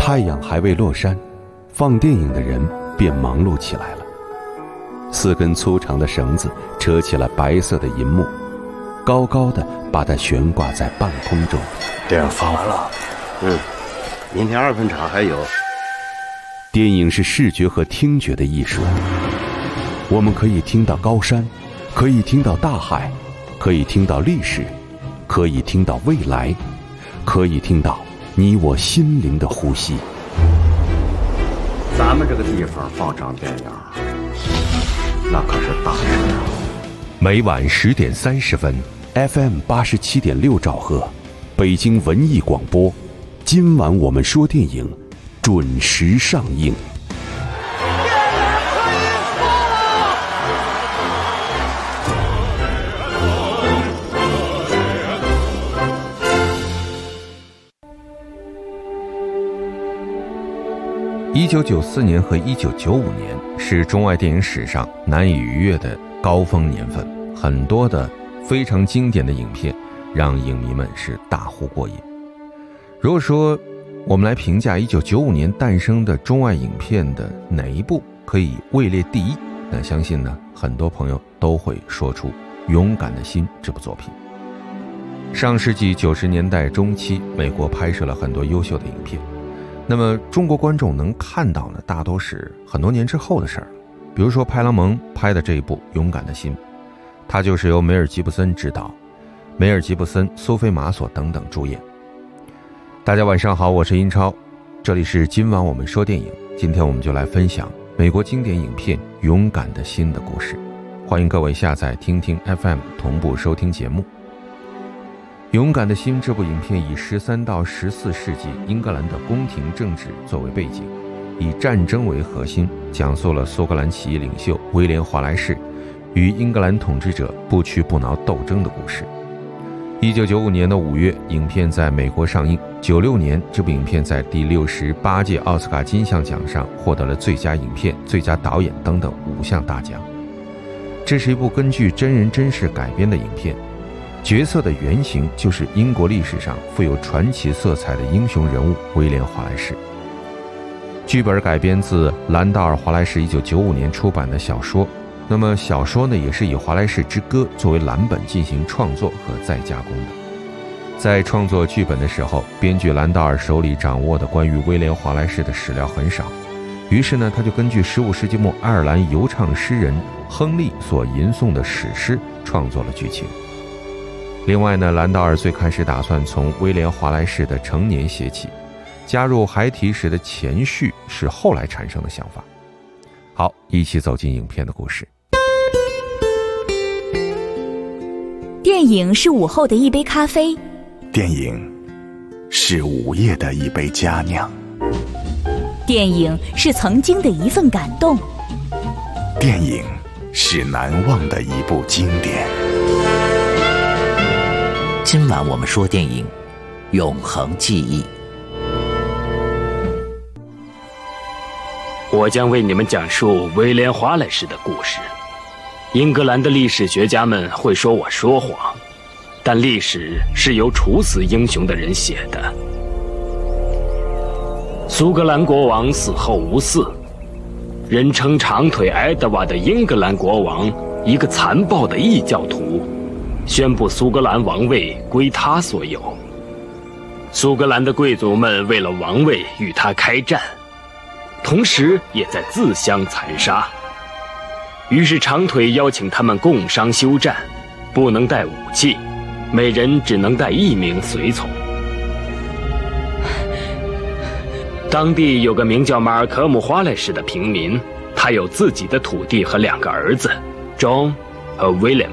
太阳还未落山，放电影的人便忙碌起来了。4根粗长的绳子扯起了白色的银幕，高高的把它悬挂在半空中。 电影放完了， 明天2分场还有。 电影是视觉和听觉的艺术，我们可以听到高山，可以听到大海，可以听到历史，可以听到未来，可以听到你我心灵的呼吸。 咱们这个地方放场电影，那可是大事啊！ 每晚10点30分 ，FM 87.6兆赫，北京文艺广播。今晚我们说电影，准时上映。 1994年和1995年是中外电影史上难以逾越的高峰年份，很多的非常经典的影片让影迷们是大呼过瘾。如果说我们来评价1995年诞生的中外影片的哪一部可以位列第一，那相信呢很多朋友都会说出《勇敢的心》这部作品。上世纪90年代中期，美国拍摄了很多优秀的影片，那么中国观众能看到呢，大多是很多年之后的事儿。比如说派拉蒙拍的这一部《勇敢的心》，它就是由梅尔吉布森执导，梅尔吉布森、苏菲玛索等等主演。大家晚上好，我是英超，这里是今晚我们说电影。今天我们就来分享美国经典影片《勇敢的心》的故事。欢迎各位下载听听 FM 同步收听节目。《勇敢的心》这部影片以13到14世纪英格兰的宫廷政治作为背景，以战争为核心，讲述了苏格兰起义领袖威廉·华莱士与英格兰统治者不屈不挠斗争的故事。1995年的5月，影片在美国上映。96年，这部影片在第68届奥斯卡金像奖上获得了最佳影片、最佳导演等等5项大奖。这是一部根据真人真事改编的影片，角色的原型就是英国历史上富有传奇色彩的英雄人物威廉·华莱士。剧本改编自兰道尔·华莱士1995年出版的小说，那么小说呢也是以《华莱士之歌》作为蓝本进行创作和再加工的。在创作剧本的时候，编剧兰道尔手里掌握的关于威廉·华莱士的史料很少，于是呢他就根据15世纪末爱尔兰游唱诗人亨利所吟诵的史诗创作了剧情。另外呢，兰道尔最开始打算从威廉·华莱士的成年写起，加入孩提时的前序是后来产生的想法。好，一起走进影片的故事。 电影是午后的一杯咖啡， 电影是午夜的一杯佳酿， 电影是曾经的一份感动， 电影是难忘的一部经典。 今晚我们说电影，永恒记忆。 我将为你们讲述威廉·华莱士的故事。英格兰的历史学家们会说我说谎，但历史是由处死英雄的人写的。苏格兰国王死后无嗣，人称长腿爱德华的英格兰国王，一个残暴的异教徒，宣布苏格兰王位归他所有。苏格兰的贵族们为了王位与他开战，同时也在自相残杀。于是长腿邀请他们共商休战，不能带武器，每人只能带1名随从。当地有个名叫马尔科姆·华莱士的平民，他有自己的土地和2个儿子 John 和 William。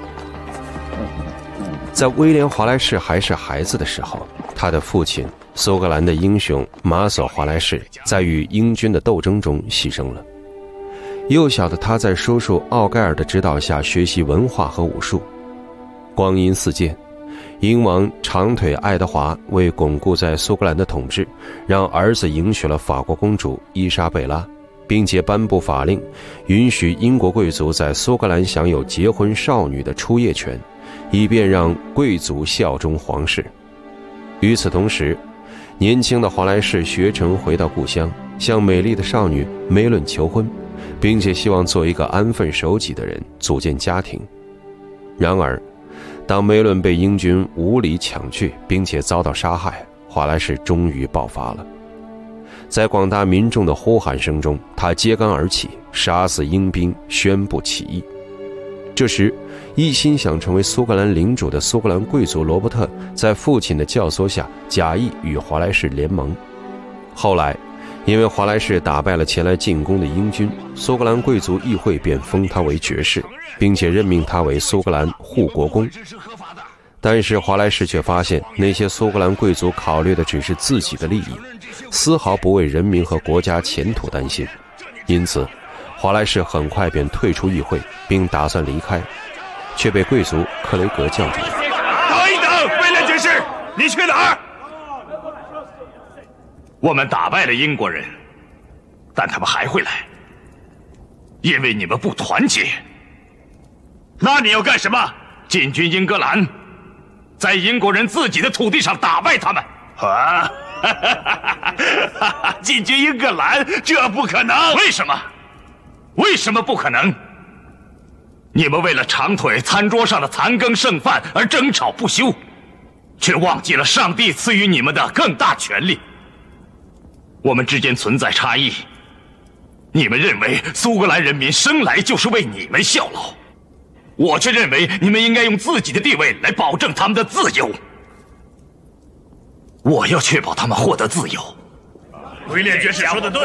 在威廉·华莱士还是孩子的时候，他的父亲苏格兰的英雄马索·华莱士在与英军的斗争中牺牲了。幼小的他在叔叔奥盖尔的指导下学习文化和武术。光阴似箭，英王长腿爱德华为巩固在苏格兰的统治，让儿子迎娶了法国公主伊莎贝拉，并且颁布法令，允许英国贵族在苏格兰享有结婚少女的出夜权，以便让贵族效忠皇室。与此同时， 年轻的华莱士学成回到故乡，向美丽的少女梅伦求婚，并且希望做一个安分守己的人，组建家庭。然而，当梅伦被英军无理抢去，并且遭到杀害，华莱士终于爆发了。在广大民众的呼喊声中，他揭竿而起，杀死英兵，宣布起义。这时，一心想成为苏格兰领主的苏格兰贵族罗伯特，在父亲的教唆下，假意与华莱士联盟。后来，因为华莱士打败了前来进攻的英军，苏格兰贵族议会便封他为爵士，并且任命他为苏格兰护国公。但是华莱士却发现，那些苏格兰贵族考虑的只是自己的利益，丝毫不为人民和国家前途担心。因此，华莱士很快便退出议会，并打算离开，却被贵族克雷格叫住。 等一等，威廉爵士，你去哪儿？我们打败了英国人，但他们还会来，因为你们不团结。那你要干什么？进军英格兰，在英国人自己的土地上打败他们啊！进军英格兰，这不可能。为什么？为什么不可能？你们为了长腿餐桌上的残羹剩饭而争吵不休，却忘记了上帝赐予你们的更大权利。我们之间存在差异，你们认为苏格兰人民生来就是为你们效劳，我却认为你们应该用自己的地位来保证他们的自由。我要确保他们获得自由。威廉爵士说的对，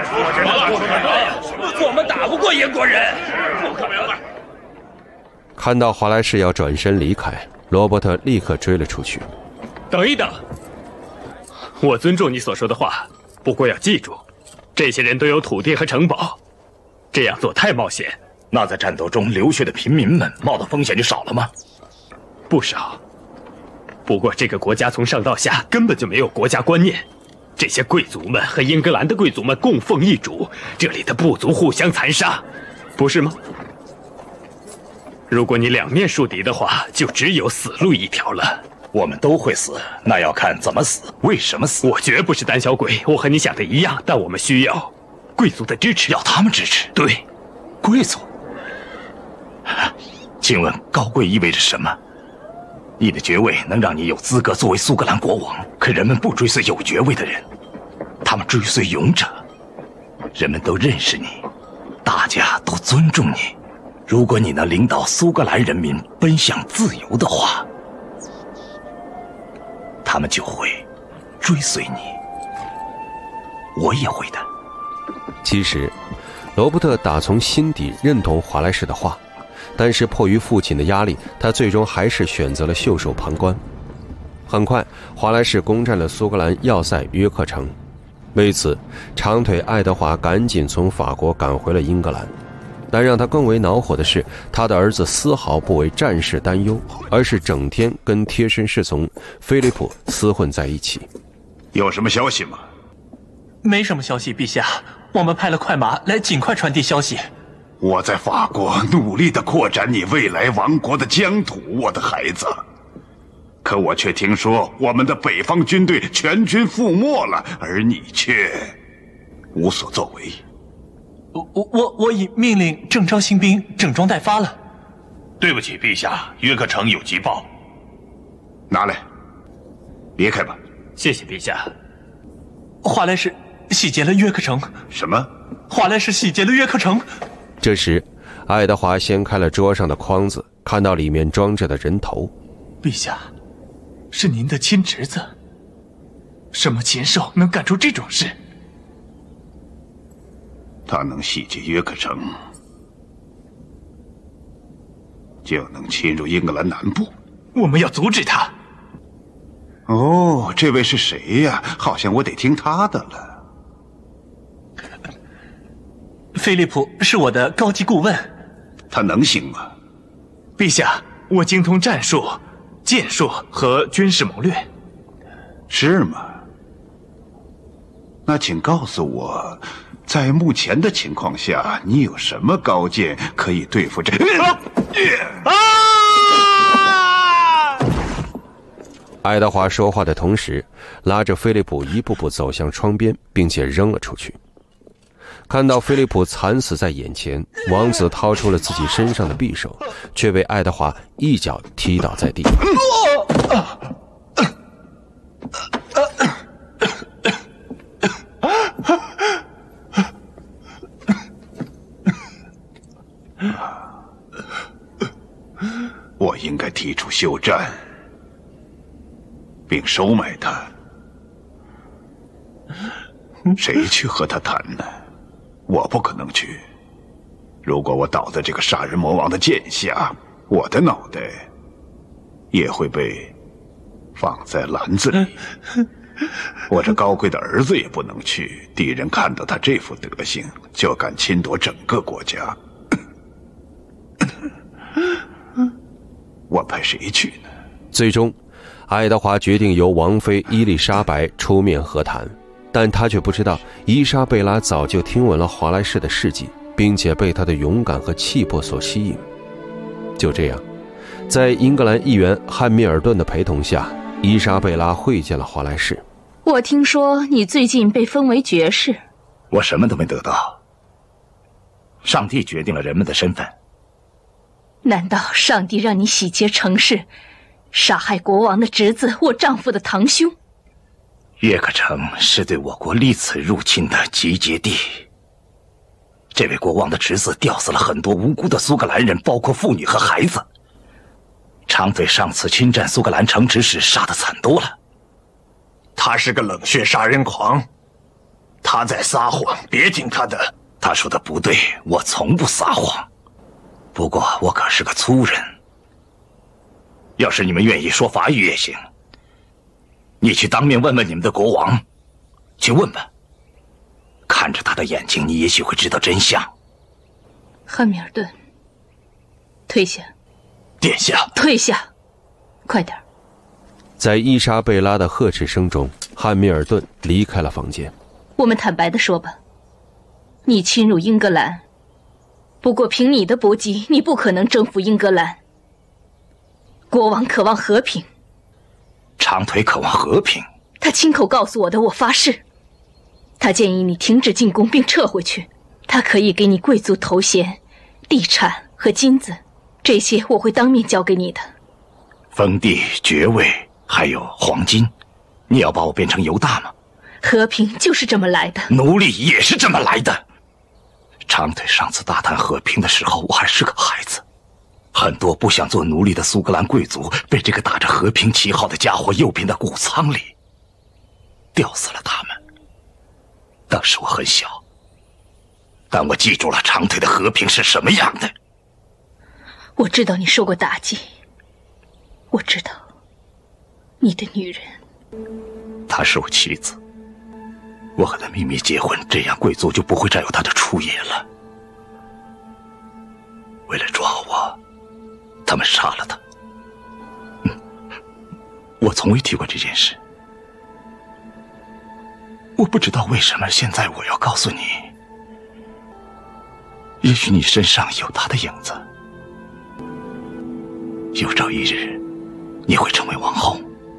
我们打不过英国人，不可能了。 看到华莱士要转身离开，罗伯特立刻追了出去。 等一等，我尊重你所说的话，不过要记住，这些人都有土地和城堡，这样做太冒险。 那在战斗中流血的平民们冒的风险就少了吗？ 不少。不过这个国家从上到下根本就没有国家观念，这些贵族们和英格兰的贵族们供奉一主，这里的部族互相残杀，不是吗？如果你两面树敌的话，就只有死路一条了。 我们都会死，那要看怎么死，为什么死。 我绝不是胆小鬼，我和你想的一样，但我们需要贵族的支持。 要他们支持？ 对， 贵族。请问高贵意味着什么？你的爵位能让你有资格作为苏格兰国王，可人们不追随有爵位的人，他们追随勇者。人们都认识你，大家都尊重你。如果你能领导苏格兰人民奔向自由的话，他们就会追随你。我也会的。 其实，罗伯特打从心底认同华莱士的话，但是迫于父亲的压力，他最终还是选择了袖手旁观。很快，华莱士攻占了苏格兰要塞约克城。为此，长腿爱德华赶紧从法国赶回了英格兰。但让他更为恼火的是，他的儿子丝毫不为战事担忧，而是整天跟贴身侍从菲利普厮混在一起。 有什么消息吗？ 没什么消息，陛下。我们派了快马来尽快传递消息。 我在法国努力地扩展你未来王国的疆土，我的孩子。可我却听说我们的北方军队全军覆没了，而你却无所作为。 我已命令征召新兵，整装待发了。 对不起，陛下，约克城有急报。 拿来，离开吧。 谢谢陛下。 华莱士洗劫了约克城。 什么？ 华莱士洗劫了约克城。 这时，爱德华掀开了桌上的筐子，看到里面装着的人头。 陛下，是您的亲侄子。什么禽兽能干出这种事？ 他能洗劫约克城，就能侵入英格兰南部。 我们要阻止他。 哦，这位是谁呀？好像我得听他的了。 菲利普是我的高级顾问。 他能行吗？ 陛下，我精通战术、剑术和军事谋略。 是吗？那请告诉我，在目前的情况下，你有什么高见可以对付这？ 爱德华说话的同时，拉着菲利普一步步走向窗边，并且扔了出去。看到菲利普惨死在眼前，王子掏出了自己身上的匕首，却被爱德华一脚踢倒在地。 我应该提出休战，并收买他。谁去和他谈呢？我不可能去。如果我倒在这个杀人魔王的剑下，我的脑袋也会被放在篮子里。我这高贵的儿子也不能去，敌人看到他这副德行，就敢侵夺整个国家。我派谁去呢？ 最终，爱德华决定由王妃伊丽莎白出面和谈，但他却不知道伊莎贝拉早就听闻了华莱士的事迹，并且被他的勇敢和气魄所吸引。就这样，在英格兰议员汉密尔顿的陪同下，伊莎贝拉会见了华莱士。 我听说你最近被封为爵士。 我什么都没得到，上帝决定了人们的身份。 难道上帝让你洗劫城市，杀害国王的侄子，我丈夫的堂兄？ 约克城是对我国历次入侵的集结地。这位国王的侄子吊死了很多无辜的苏格兰人，包括妇女和孩子。长腿上次侵占苏格兰城池时杀得惨多了。 他是个冷血杀人狂，他在撒谎，别听他的。 他说的不对，我从不撒谎。不过我可是个粗人。要是你们愿意说法语也行。你去当面问问你们的国王，去问吧。看着他的眼睛，你也许会知道真相。 汉密尔顿，退下。 殿下， 退下，快点。 在伊莎贝拉的呵斥声中，汉密尔顿离开了房间。 我们坦白地说吧，你侵入英格兰，不过凭你的搏击，你不可能征服英格兰。国王渴望和平。 长腿渴望和平？ 他亲口告诉我的，我发誓。他建议你停止进攻并撤回去，他可以给你贵族头衔、地产和金子，这些我会当面交给你的。 封地、爵位还有黄金，你要把我变成犹大吗？ 和平就是这么来的， 奴隶也是这么来的。长腿上次大谈和平的时候，我还是个孩子。很多不想做奴隶的苏格兰贵族被这个打着和平旗号的家伙诱骗到谷仓里，吊死了他们。当时我很小，但我记住了长腿的和平是什么样的。 我知道你受过打击，我知道你的女人， 她是我妻子，我和她秘密结婚，这样贵族就不会占有她的初夜了。为了抓我，他们杀了她。我从未提过这件事。我不知道为什么现在我要告诉你，也许你身上有她的影子。有朝一日，你会成为王后，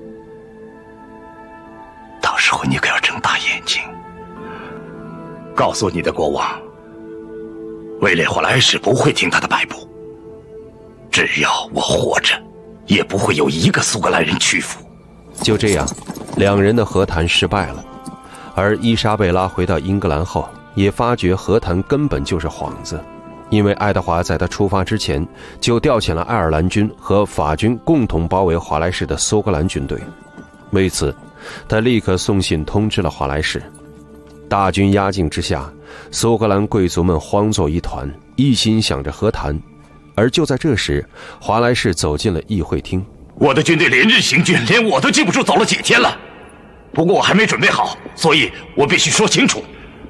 到时候你可要睁大眼睛，告诉你的国王，威廉·华莱士不会听他的摆布。只要我活着，也不会有一个苏格兰人屈服。 就这样，两人的和谈失败了。而伊莎贝拉回到英格兰后，也发觉和谈根本就是幌子，因为爱德华在他出发之前就调遣了爱尔兰军和法军共同包围华莱士的苏格兰军队。为此，他立刻送信通知了华莱士。大军压境之下，苏格兰贵族们慌作一团，一心想着和谈。而就在这时，华莱士走进了议会厅。 我的军队连日行军，连我都记不住走了几天了。不过我还没准备好，所以我必须说清楚。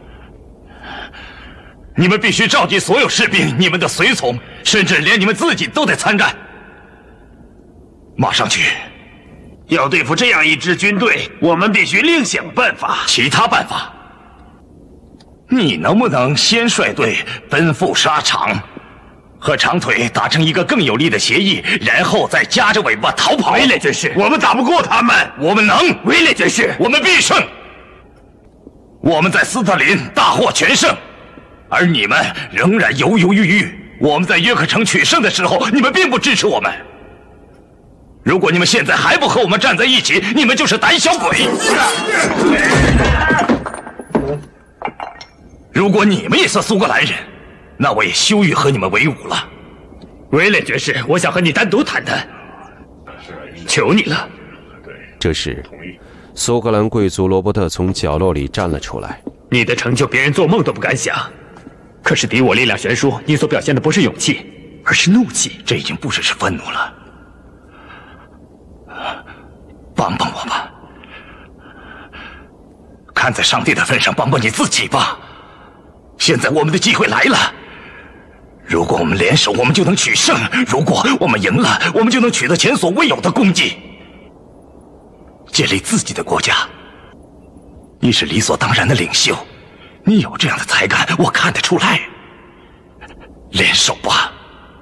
你们必须召集所有士兵，你们的随从，甚至连你们自己都得参战。马上去！ 要对付这样一支军队，我们必须另想办法。 其他办法？你能不能先率队奔赴沙场， 和长腿达成一个更有利的协议，然后再夹着尾巴逃跑。 威廉爵士， 我们打不过他们，我们能。 威廉爵士， 我们必胜。我们在斯特林大获全胜，而你们仍然犹犹豫豫。我们在约克城取胜的时候，你们并不支持我们。如果你们现在还不和我们站在一起，你们就是胆小鬼。如果你们也是苏格兰人，那我也羞于和你们为伍了。 威廉爵士，我想和你单独谈谈，求你了。 这时，苏格兰贵族罗伯特从角落里站了出来。 你的成就，别人做梦都不敢想。可是敌我力量悬殊，你所表现的不是勇气，而是怒气。 这已经不只是愤怒了。帮帮我吧，看在上帝的份上，帮帮你自己吧。现在我们的机会来了，如果我们联手，我们就能取胜；如果我们赢了，我们就能取得前所未有的功绩，建立自己的国家。你是理所当然的领袖，你有这样的才干，我看得出来。联手吧，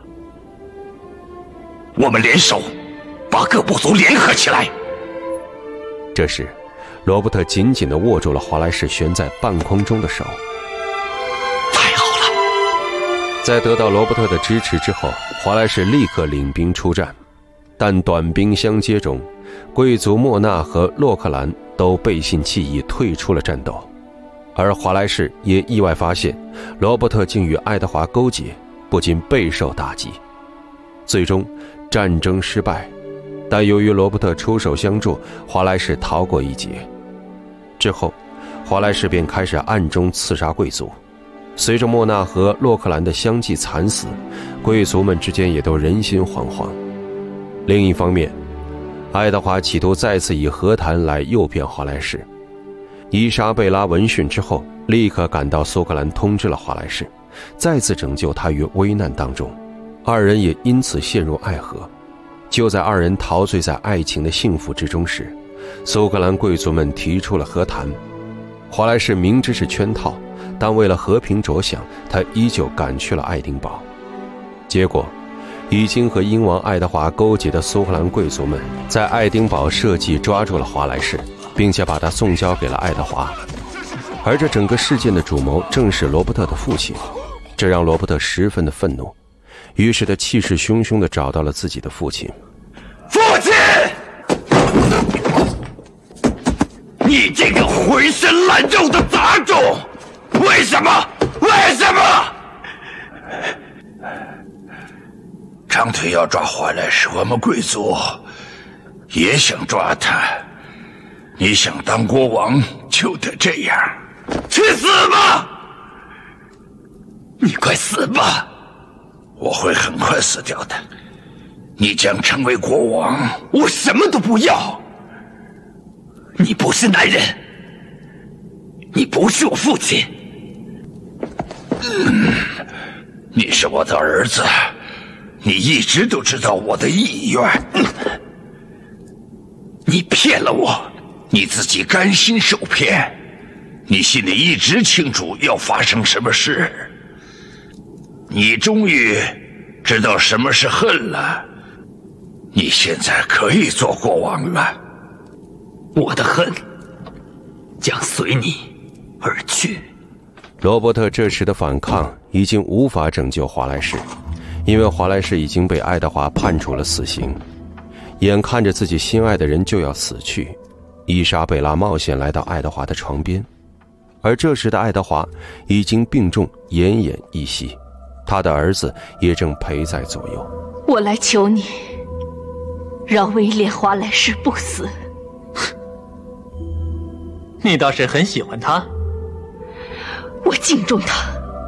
我们联手，把各部族联合起来。 这时，罗伯特紧紧地握住了华莱士悬在半空中的手。 太好了！ 在得到罗伯特的支持之后，华莱士立刻领兵出战，但短兵相接中，贵族莫纳和洛克兰都背信弃义退出了战斗，而华莱士也意外发现罗伯特竟与爱德华勾结，不禁备受打击。最终战争失败，但由于罗伯特出手相助，华莱士逃过一劫。之后华莱士便开始暗中刺杀贵族。随着莫纳和洛克兰的相继惨死，贵族们之间也都人心惶惶。另一方面，爱德华企图再次以和谈来诱骗华莱士。伊莎贝拉闻讯之后，立刻赶到苏格兰通知了华莱士，再次拯救他于危难当中。二人也因此陷入爱河。就在二人陶醉在爱情的幸福之中时，苏格兰贵族们提出了和谈。华莱士明知是圈套，但为了和平着想，他依旧赶去了爱丁堡。结果已经和英王爱德华勾结的苏格兰贵族们在爱丁堡设计抓住了华莱士，并且把他送交给了爱德华。而这整个事件的主谋正是罗伯特的父亲，这让罗伯特十分的愤怒，于是他气势汹汹地找到了自己的父亲。 父亲，你这个浑身烂肉的杂种，为什么？ 长腿要抓华莱士，我们贵族也想抓他。你想当国王就得这样， 去死吧！你快死吧！ 我会很快死掉的。你将成为国王， 我什么都不要。你不是男人，你不是我父亲。 你是我的儿子，你一直都知道我的意愿。 你骗了我， 你自己甘心受骗，你心里一直清楚要发生什么事。你终于知道什么是恨了，你现在可以做国王了。 我的恨将随你而去。 罗伯特这时的反抗已经无法拯救华莱士，因为华莱士已经被爱德华判处了死刑。眼看着自己心爱的人就要死去，伊莎贝拉冒险来到爱德华的床边，而这时的爱德华已经病重，奄奄一息，他的儿子也正陪在左右。 我来求你，让威廉·华莱士不死。 你倒是很喜欢他。 我敬重他，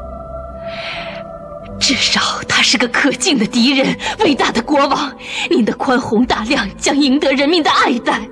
至少他是个可敬的敌人，伟大的国王。您的宽宏大量将赢得人民的爱戴。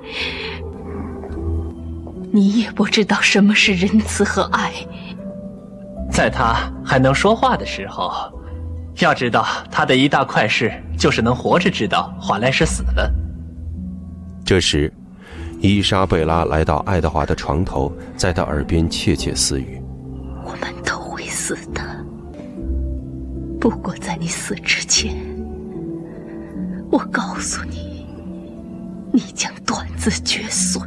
你也不知道什么是仁慈和爱。 在他还能说话的时候，要知道他的一大快事就是能活着知道华莱士死了。 这时伊莎贝拉来到爱德华的床头，在他耳边窃窃私语。 我们都会死的。 不过在你死之前，我告诉你，你将断子绝孙。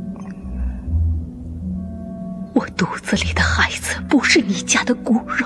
我肚子里的孩子不是你家的骨肉，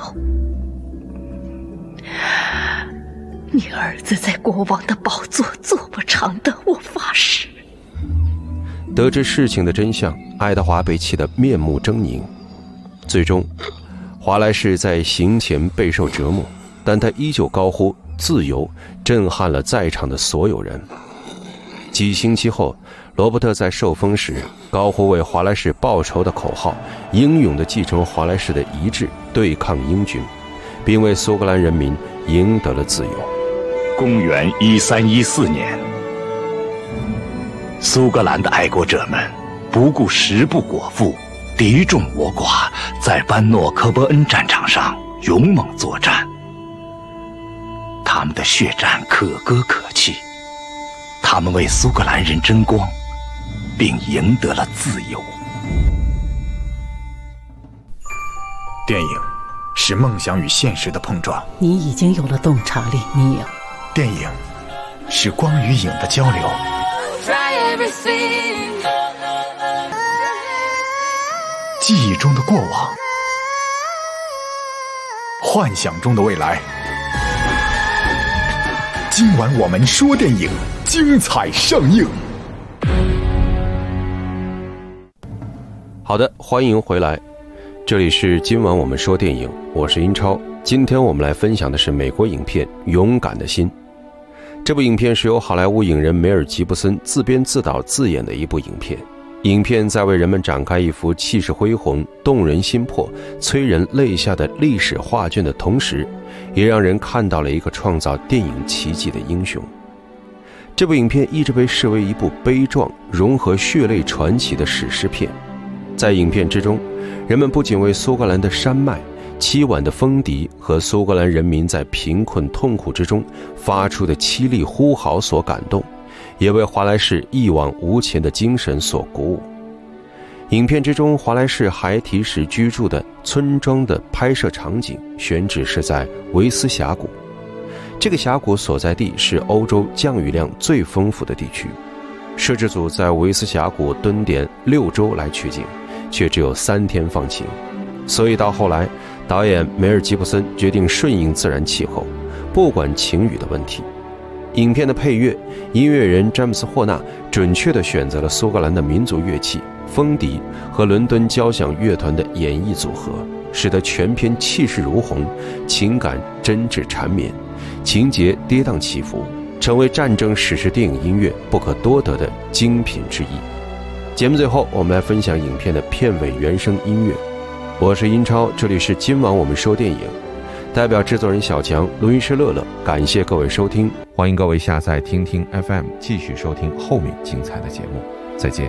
你儿子在国王的宝座坐不长的，我发誓。 得知事情的真相，爱德华被气得面目狰狞。最终，华莱士在刑前备受折磨，但他依旧高呼自由，震撼了在场的所有人。几星期后，罗伯特在受封时高呼为华莱士报仇的口号，英勇地继承华莱士的遗志，对抗英军，并为苏格兰人民赢得了自由。 公元1314年，苏格兰的爱国者们不顾食不果腹，敌众我寡，在班诺科波恩战场上勇猛作战。他们的血战可歌可泣，他们为苏格兰人争光，并赢得了自由。 电影是梦想与现实的碰撞， 你已经有了洞察力，你有。 电影是光与影的交流，记忆中的过往，幻想中的未来。今晚我们说电影，精彩上映。 好的，欢迎回来，这里是今晚我们说电影，我是英超。今天我们来分享的是美国影片《勇敢的心》。这部影片是由好莱坞影人梅尔吉布森自编自导自演的一部影片。影片在为人们展开一幅气势恢宏、动人心魄、催人泪下的历史画卷的同时，也让人看到了一个创造电影奇迹的英雄。这部影片一直被视为一部悲壮、融合血泪传奇的史诗片。在影片之中，人们不仅为苏格兰的山脉、凄婉的风笛和苏格兰人民在贫困痛苦之中发出的凄厉呼号所感动，也为华莱士一往无前的精神所鼓舞。影片之中，华莱士孩提时居住的村庄的拍摄场景选址是在维斯峡谷。这个峡谷所在地是欧洲降雨量最丰富的地区。摄制组在维斯峡谷蹲点6周来取景，却只有3天放晴。所以到后来，导演梅尔吉布森决定顺应自然气候，不管晴雨的问题。影片的配乐，音乐人詹姆斯·霍纳准确地选择了苏格兰的民族乐器风笛和伦敦交响乐团的演绎组合，使得全片气势如虹，情感真挚缠绵，情节跌宕起伏，成为战争史诗电影音乐不可多得的精品之一。节目最后，我们来分享影片的片尾原声音乐。我是英超，这里是今晚我们说电影，代表制作人小强，录音师乐乐，感谢各位收听， 欢迎各位下载听听 FM， 继续收听后面精彩的节目，再见。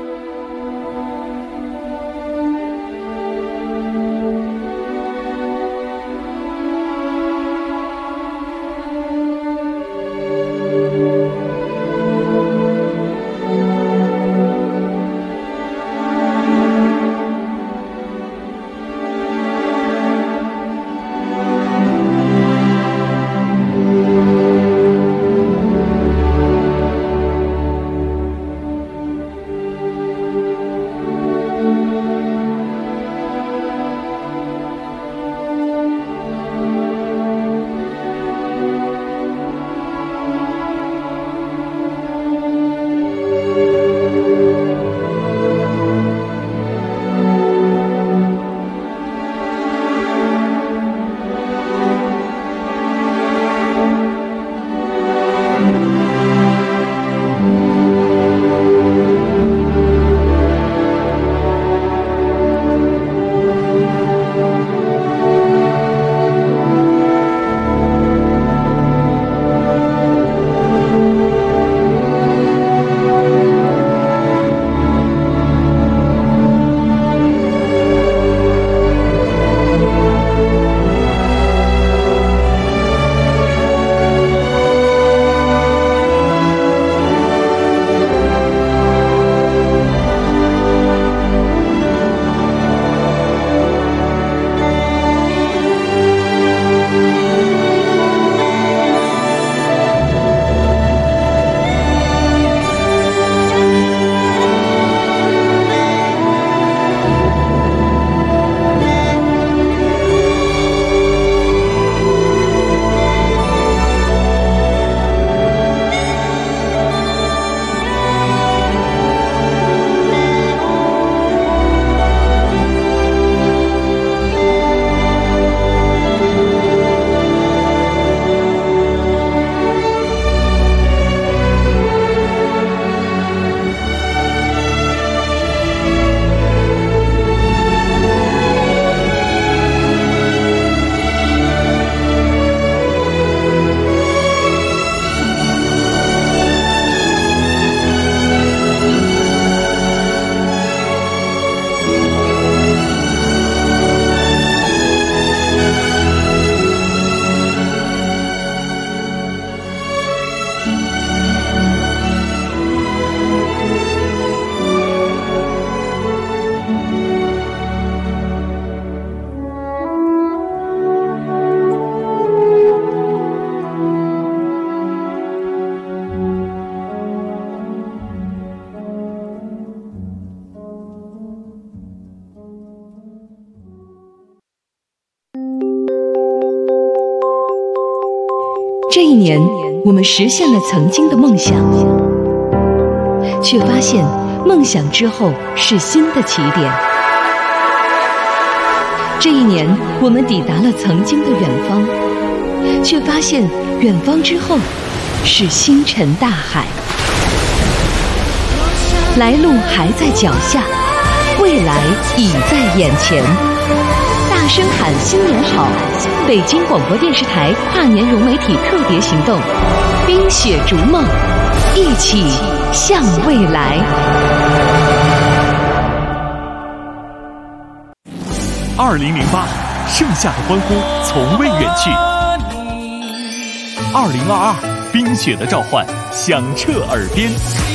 这一年，我们实现了曾经的梦想，却发现梦想之后是新的起点。这一年，我们抵达了曾经的远方，却发现远方之后是星辰大海。来路还在脚下，未来已在眼前。大声喊新年好！北京广播电视台跨年融媒体特别行动，冰雪逐梦，一起向未来。 2008，盛夏的欢呼从未远去。2022，冰雪的召唤响彻耳边。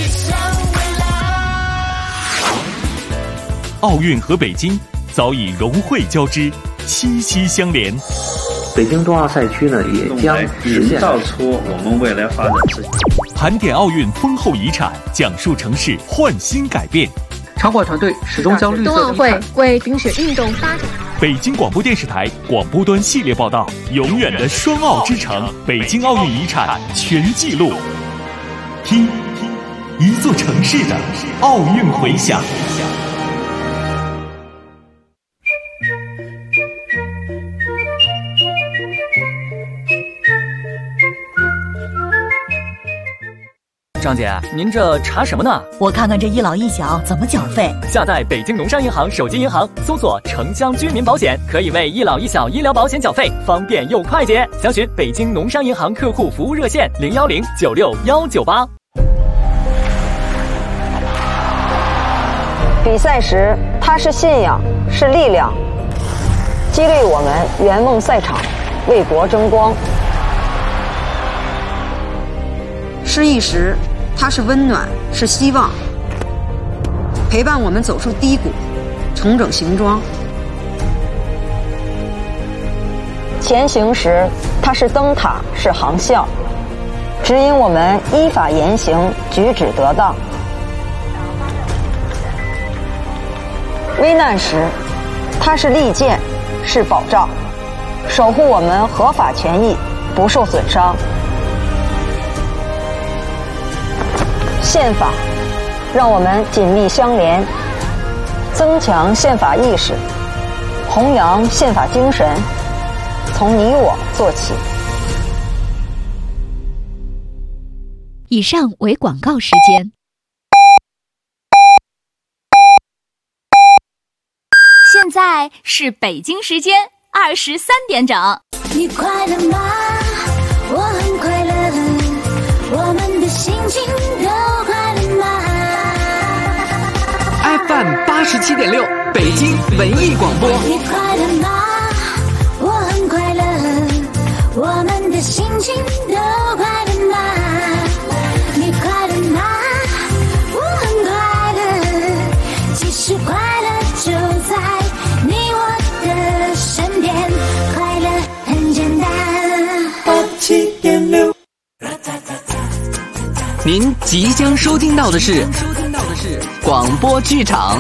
奥运和北京早已融汇交织，息息相连。 北京冬奥赛区呢，也将营造出我们未来发展之盘点奥运丰厚遗产，讲述城市焕新改变。 常会团队始终将绿色冬奥会为冰雪运动发展。 北京广播电视台广播端系列报道，永远的双奥之城，北京奥运遗产全记录。听，一座城市的奥运回响。 张姐，您这查什么呢？ 我看看这一老一小怎么缴费。 下载北京农商银行手机银行，搜索城乡居民保险，可以为一老一小医疗保险缴费，方便又快捷。详询北京农商银行客户服务热线010969198。 比赛时，它是信仰，是力量，激励我们圆梦赛场，为国争光。 失意时，它是温暖，是希望，陪伴我们走出低谷，重整行装。 前行时，它是灯塔，是航校，指引我们依法言行，举止得当。危难时，它是利剑，是保障，守护我们合法权益不受损伤。宪法让我们紧密相连，增强宪法意识，弘扬宪法精神，从你我做起。 以上为广告时间。 现在是北京时间23点整。 你快乐吗？我很快乐，我们的心情都快乐吗 ？FM 87.6，北京文艺广播。 你快乐吗？我很快乐，我们的心情都快乐吗？你快乐吗？我很快乐，其实快乐就在你我的身边，快乐很简单。87.6。 您即将收听到的是广播剧场。